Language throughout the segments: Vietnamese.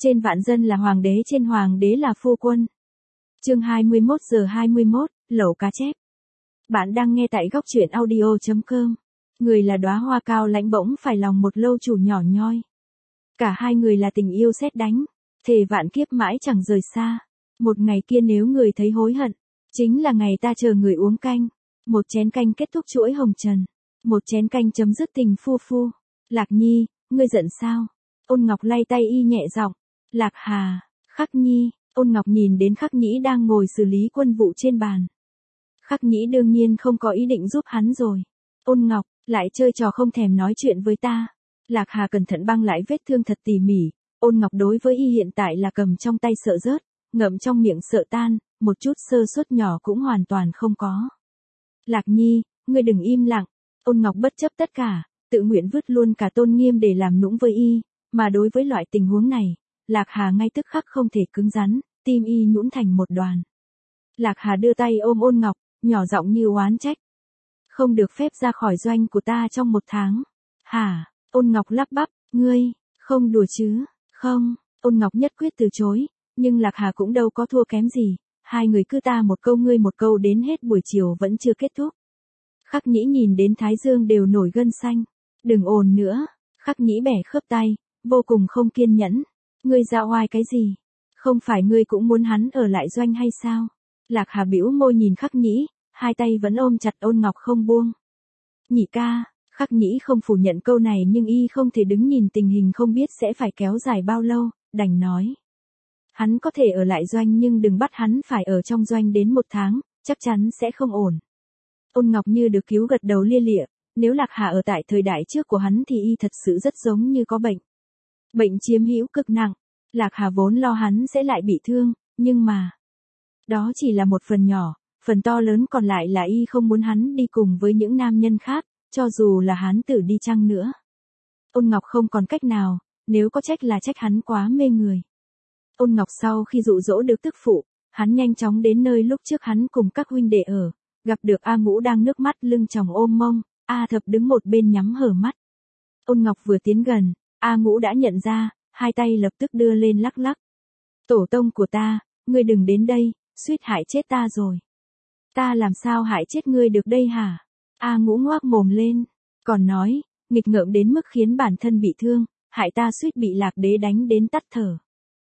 Trên vạn dân là hoàng đế, trên hoàng đế là phu quân. Chương 21:21, lẩu cá chép. Bạn đang nghe tại góc truyện audio.com. Người là đóa hoa cao lãnh bỗng phải lòng một lâu chủ nhỏ nhoi. Cả hai người là tình yêu sét đánh, thề vạn kiếp mãi chẳng rời xa. Một ngày kia nếu người thấy hối hận, chính là ngày ta chờ người uống canh. Một chén canh kết thúc chuỗi hồng trần, một chén canh chấm dứt tình phu phu. Lạc Nhi, ngươi giận sao? Ôn Ngọc lay tay y nhẹ giọng. Lạc Hà, Khắc Nhi. Ôn Ngọc nhìn đến Khắc Nhĩ đang ngồi xử lý quân vụ trên bàn. Khắc Nhĩ đương nhiên không có ý định giúp hắn rồi. Ôn Ngọc, lại chơi trò không thèm nói chuyện với ta. Lạc Hà cẩn thận băng lại vết thương thật tỉ mỉ. Ôn Ngọc đối với y hiện tại là cầm trong tay sợ rớt, ngậm trong miệng sợ tan, một chút sơ suất nhỏ cũng hoàn toàn không có. Lạc Nhi, ngươi đừng im lặng. Ôn Ngọc bất chấp tất cả, tự nguyện vứt luôn cả tôn nghiêm để làm nũng với y, mà đối với loại tình huống này, Lạc Hà ngay tức khắc không thể cứng rắn, tim y nhũn thành một đoàn. Lạc Hà đưa tay ôm Ôn Ngọc, nhỏ giọng như oán trách. Không được phép ra khỏi doanh của ta trong 1 tháng. Hả? Ôn Ngọc lắp bắp, ngươi, không đùa chứ? Không, Ôn Ngọc nhất quyết từ chối, nhưng Lạc Hà cũng đâu có thua kém gì, hai người cứ ta một câu ngươi một câu đến hết buổi chiều vẫn chưa kết thúc. Khắc Nhĩ nhìn đến thái dương đều nổi gân xanh. Đừng ồn nữa. Khắc Nhĩ bẻ khớp tay, vô cùng không kiên nhẫn. Ngươi ra oai cái gì? Không phải ngươi cũng muốn hắn ở lại doanh hay sao? Lạc Hà bĩu môi nhìn Khắc Nhĩ, hai tay vẫn ôm chặt Ôn Ngọc không buông. Nhị ca, Khắc Nhĩ không phủ nhận câu này nhưng y không thể đứng nhìn tình hình không biết sẽ phải kéo dài bao lâu, đành nói. Hắn có thể ở lại doanh nhưng đừng bắt hắn phải ở trong doanh đến 1 tháng, chắc chắn sẽ không ổn. Ôn Ngọc như được cứu gật đầu lia lịa, nếu Lạc Hà ở tại thời đại trước của hắn thì y thật sự rất giống như có bệnh. Bệnh chiếm hữu cực nặng, Lạc Hà vốn lo hắn sẽ lại bị thương, nhưng mà... Đó chỉ là một phần nhỏ, phần to lớn còn lại là y không muốn hắn đi cùng với những nam nhân khác, cho dù là hán tử đi chăng nữa. Ôn Ngọc không còn cách nào, nếu có trách là trách hắn quá mê người. Ôn Ngọc sau khi dụ dỗ được tức phụ, hắn nhanh chóng đến nơi lúc trước hắn cùng các huynh đệ ở, gặp được A Ngũ đang nước mắt lưng tròng ôm mông, A Thập đứng một bên nhắm hở mắt. Ôn Ngọc vừa tiến gần, A Ngũ đã nhận ra, hai tay lập tức đưa lên lắc lắc. Tổ tông của ta, ngươi đừng đến đây, suýt hại chết ta rồi. Ta làm sao hại chết ngươi được đây hả? A Ngũ ngoác mồm lên, còn nói, nghịch ngợm đến mức khiến bản thân bị thương, hại ta suýt bị Lạc Đế đánh đến tắt thở.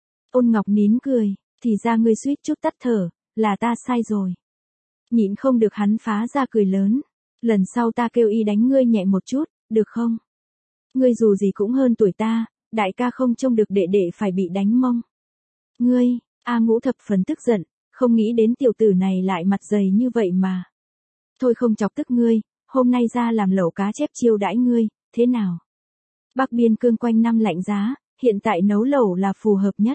Ôn Ngọc nín cười, thì ra ngươi suýt chút tắt thở, là ta sai rồi. Nhịn không được hắn phá ra cười lớn. Lần sau ta kêu y đánh ngươi nhẹ một chút, được không? Ngươi dù gì cũng hơn tuổi ta, đại ca không trông được đệ đệ phải bị đánh mông. Ngươi, A Ngũ thập phần tức giận, không nghĩ đến tiểu tử này lại mặt dày như vậy mà. Thôi không chọc tức ngươi, hôm nay ra làm lẩu cá chép chiêu đãi ngươi, thế nào? Bắc Biên Cương quanh năm lạnh giá, hiện tại nấu lẩu là phù hợp nhất.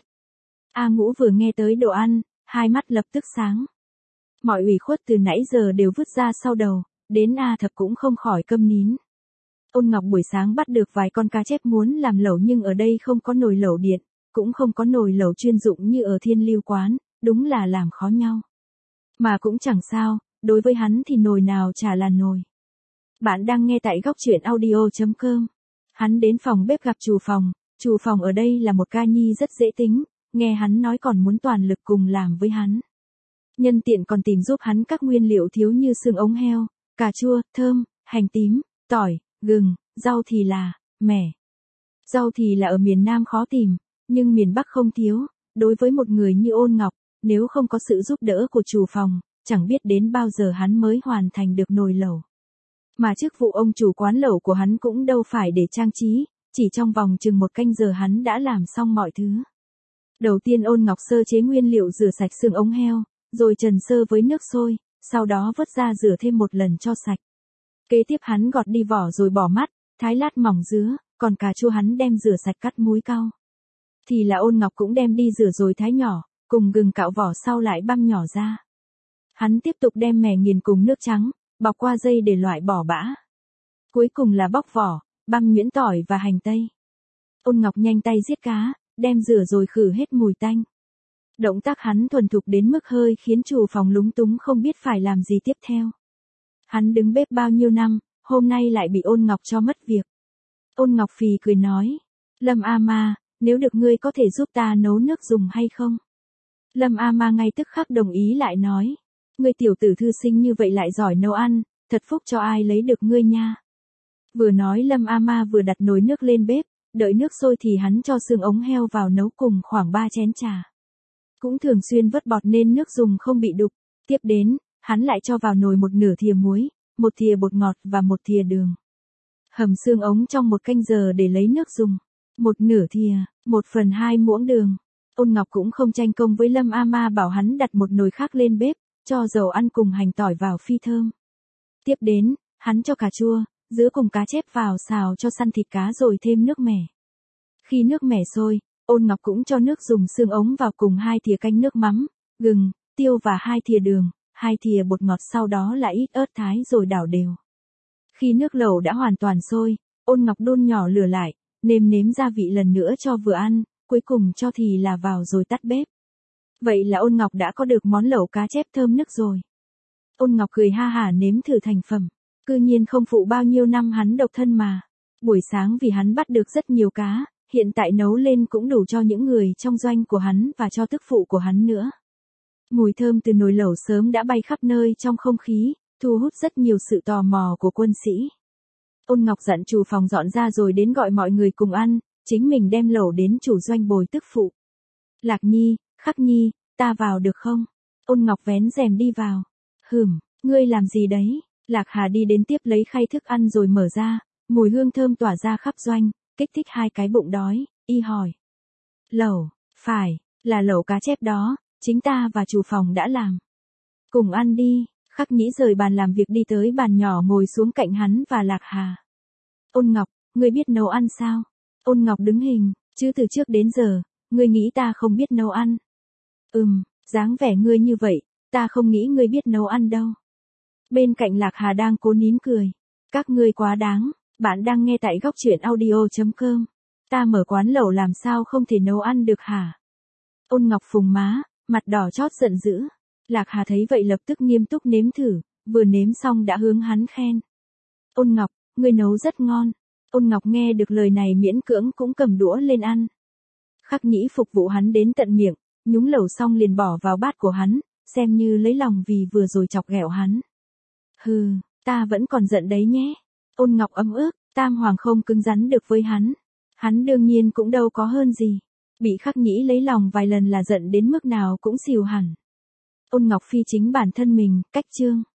A Ngũ vừa nghe tới đồ ăn, hai mắt lập tức sáng. Mọi ủy khuất từ nãy giờ đều vứt ra sau đầu, đến A Thập cũng không khỏi câm nín. Ôn Ngọc buổi sáng bắt được vài con cá chép muốn làm lẩu nhưng ở đây không có nồi lẩu điện, cũng không có nồi lẩu chuyên dụng như ở Thiên Lưu quán, đúng là làm khó nhau. Mà cũng chẳng sao, đối với hắn thì nồi nào chả là nồi. Bạn đang nghe tại góc truyện audio.com. Hắn đến phòng bếp gặp chủ phòng ở đây là một ca nhi rất dễ tính, nghe hắn nói còn muốn toàn lực cùng làm với hắn. Nhân tiện còn tìm giúp hắn các nguyên liệu thiếu như xương ống heo, cà chua, thơm, hành tím, tỏi, gừng, rau thì là, mẻ. Rau thì là ở miền Nam khó tìm, nhưng miền Bắc không thiếu, đối với một người như Ôn Ngọc, nếu không có sự giúp đỡ của chủ phòng, chẳng biết đến bao giờ hắn mới hoàn thành được nồi lẩu. Mà chức vụ ông chủ quán lẩu của hắn cũng đâu phải để trang trí, chỉ trong vòng chừng 1 canh giờ hắn đã làm xong mọi thứ. Đầu tiên Ôn Ngọc sơ chế nguyên liệu rửa sạch xương ống heo, rồi trần sơ với nước sôi, sau đó vớt ra rửa thêm 1 lần cho sạch. Kế tiếp hắn gọt đi vỏ rồi bỏ mắt, thái lát mỏng dứa, còn cà chua hắn đem rửa sạch cắt múi cau. Thì là Ôn Ngọc cũng đem đi rửa rồi thái nhỏ, cùng gừng cạo vỏ sau lại băm nhỏ ra. Hắn tiếp tục đem mè nghiền cùng nước trắng, bọc qua dây để loại bỏ bã. Cuối cùng là bóc vỏ, băm nhuyễn tỏi và hành tây. Ôn Ngọc nhanh tay giết cá, đem rửa rồi khử hết mùi tanh. Động tác hắn thuần thục đến mức hơi khiến chủ phòng lúng túng không biết phải làm gì tiếp theo. Hắn đứng bếp bao nhiêu năm, hôm nay lại bị Ôn Ngọc cho mất việc. Ôn Ngọc phì cười nói, Lâm A Ma, nếu được ngươi có thể giúp ta nấu nước dùng hay không? Lâm A Ma ngay tức khắc đồng ý lại nói. Ngươi tiểu tử thư sinh như vậy lại giỏi nấu ăn, thật phúc cho ai lấy được ngươi nha. Vừa nói Lâm A Ma vừa đặt nồi nước lên bếp, đợi nước sôi thì hắn cho xương ống heo vào nấu cùng khoảng 3 chén trà. Cũng thường xuyên vớt bọt nên nước dùng không bị đục. Tiếp đến, hắn lại cho vào nồi 1/2 thìa muối, 1 thìa bột ngọt và 1 thìa đường. Hầm xương ống trong 1 canh giờ để lấy nước dùng. 1/2 thìa, 1/2 muỗng đường. Ôn Ngọc cũng không tranh công với Lâm A Ma bảo hắn đặt một nồi khác lên bếp, cho dầu ăn cùng hành tỏi vào phi thơm. Tiếp đến, hắn cho cà chua, dứa cùng cá chép vào xào cho săn thịt cá rồi thêm nước mẻ. Khi nước mẻ sôi, Ôn Ngọc cũng cho nước dùng xương ống vào cùng 2 thìa canh nước mắm, gừng, tiêu và 2 thìa đường, 2 thìa bột ngọt, sau đó là ít ớt thái rồi đảo đều. Khi nước lẩu đã hoàn toàn sôi, Ôn Ngọc đun nhỏ lửa lại, nêm nếm gia vị lần nữa cho vừa ăn, cuối cùng cho thì là vào rồi tắt bếp. Vậy là Ôn Ngọc đã có được món lẩu cá chép thơm nức rồi. Ôn Ngọc cười ha hả nếm thử thành phẩm. Cư nhiên không phụ bao nhiêu năm hắn độc thân mà. Buổi sáng vì hắn bắt được rất nhiều cá, hiện tại nấu lên cũng đủ cho những người trong doanh của hắn và cho tức phụ của hắn nữa. Mùi thơm từ nồi lẩu sớm đã bay khắp nơi trong không khí, thu hút rất nhiều sự tò mò của quân sĩ. Ôn Ngọc dặn chủ phòng dọn ra rồi đến gọi mọi người cùng ăn, chính mình đem lẩu đến chủ doanh bồi tức phụ. Lạc Nhi, Khắc Nhi, ta vào được không? Ôn Ngọc vén rèm đi vào. Ngươi làm gì đấy? Lạc Hà đi đến tiếp lấy khay thức ăn rồi mở ra, mùi hương thơm tỏa ra khắp doanh, kích thích 2 cái bụng đói, y hỏi. Lẩu, phải, là lẩu cá chép đó, chính ta và chủ phòng đã làm. Cùng ăn đi. Khắc Nhĩ rời bàn làm việc đi tới bàn nhỏ ngồi xuống cạnh hắn và Lạc Hà. Ôn Ngọc, ngươi biết nấu ăn sao? Ôn Ngọc đứng hình, chứ từ trước đến giờ, ngươi nghĩ ta không biết nấu ăn. Dáng vẻ ngươi như vậy, ta không nghĩ ngươi biết nấu ăn đâu. Bên cạnh Lạc Hà đang cố nín cười. Các ngươi quá đáng, bạn đang nghe tại góc truyện audio.com. Ta mở quán lẩu làm sao không thể nấu ăn được hả? Ôn Ngọc phùng má, mặt đỏ chót giận dữ. Lạc Hà thấy vậy lập tức nghiêm túc nếm thử, vừa nếm xong đã hướng hắn khen. Ôn Ngọc, ngươi nấu rất ngon. Ôn Ngọc nghe được lời này miễn cưỡng cũng cầm đũa lên ăn. Khắc Nhĩ phục vụ hắn đến tận miệng, nhúng lẩu xong liền bỏ vào bát của hắn, xem như lấy lòng vì vừa rồi chọc ghẹo hắn. Ta vẫn còn giận đấy nhé. Ôn Ngọc ấm ức, Tam Hoàng không cứng rắn được với hắn. Hắn đương nhiên cũng đâu có hơn gì. Bị Khắc Nhĩ lấy lòng vài lần là giận đến mức nào cũng xìu hẳn. Ôn Ngọc phi chính bản thân mình, cách chương.